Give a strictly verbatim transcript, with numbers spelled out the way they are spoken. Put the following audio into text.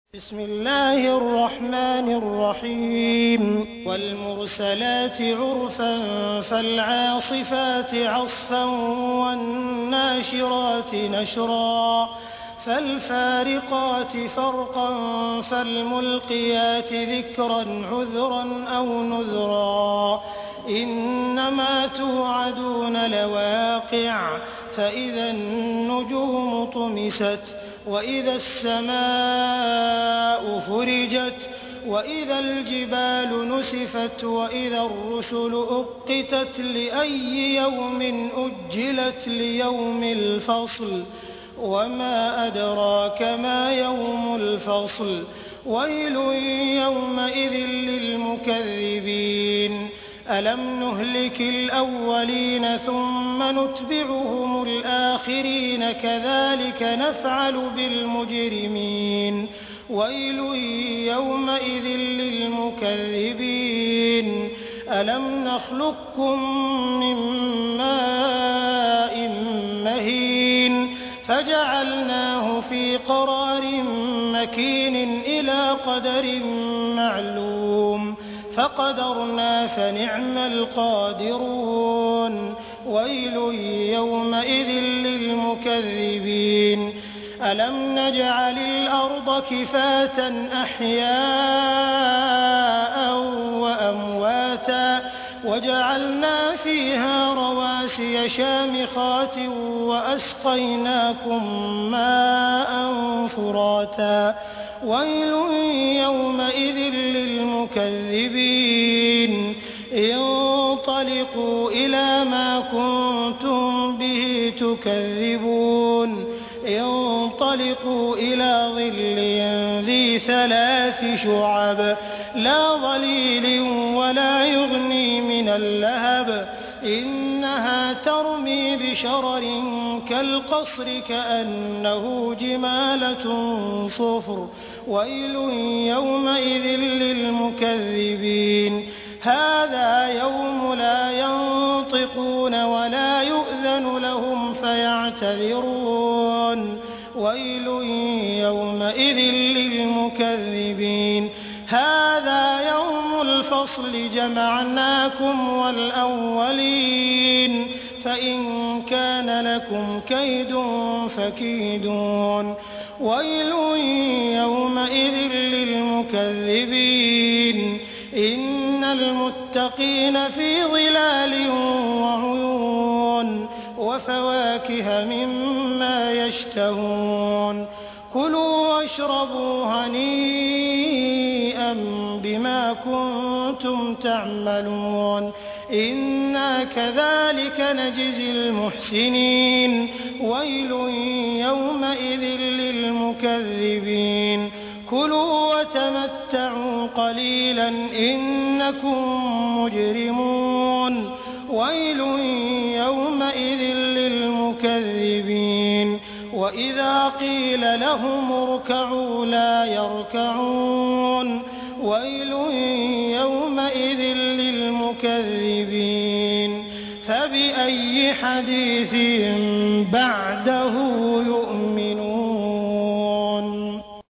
بسم الله الرحمن الرحيم والمرسلات عرفا فالعاصفات عصفا والناشرات نشرا فالفارقات فرقا فالملقيات ذكرا عذرا أو نذرا إنما توعدون لواقع فإذا النجوم طمست وإذا السماء فرجت وإذا الجبال نسفت وإذا الرسل أقتت لأي يوم أجلت ليوم الفصل وما أدراك ما يوم الفصل ويل يومئذ للمكذبين ألم نهلك الأولين ثم نتبعهم الآخرين كذلك نفعل بالمجرمين ويل يومئذ للمكذبين ألم نخلقكم من ماء مهين فجعلناه في قرار مكين إلى قدر معلوم فقدرنا فنعم القادرون ويل يومئذ للمكذبين ألم نجعل الأرض كفاة أحياء وأمواتا وجعلنا فيها رواسي شامخات وأسقيناكم ماء فراتا ويل يومئذ للمكذبين انطلقوا إلى ما كنتم به تكذبون انطلقوا إلى ظل ذي ثلاث شعب لا ظليل ولا يغني من اللهب إنها ترمي بشرر كالقصر كأنه جمالة صفر ويل يومئذ للمكذبين هذا يوم لا ينطقون ولا يؤذن لهم فيعتذرون ويل يومئذ للمكذبين هذا يوم الفصل جمعناكم والأولين فإن كان لكم كيد فكيدون ويل يومئذ للمكذبين إن المتقين في ظلال وعيون وفواكه مما يشتهون كلوا واشربوا هنيئا بما كنتم تعملون إنا كذلك نجزي المحسنين ويل يومئذ للمكذبين كلوا وتمتعوا قليلا إنكم مجرمون ويل يومئذ للمكذبين وإذا قيل لهم اركعوا لا يركعون ويل يومئذ للمكذبين فبأي حديث بعده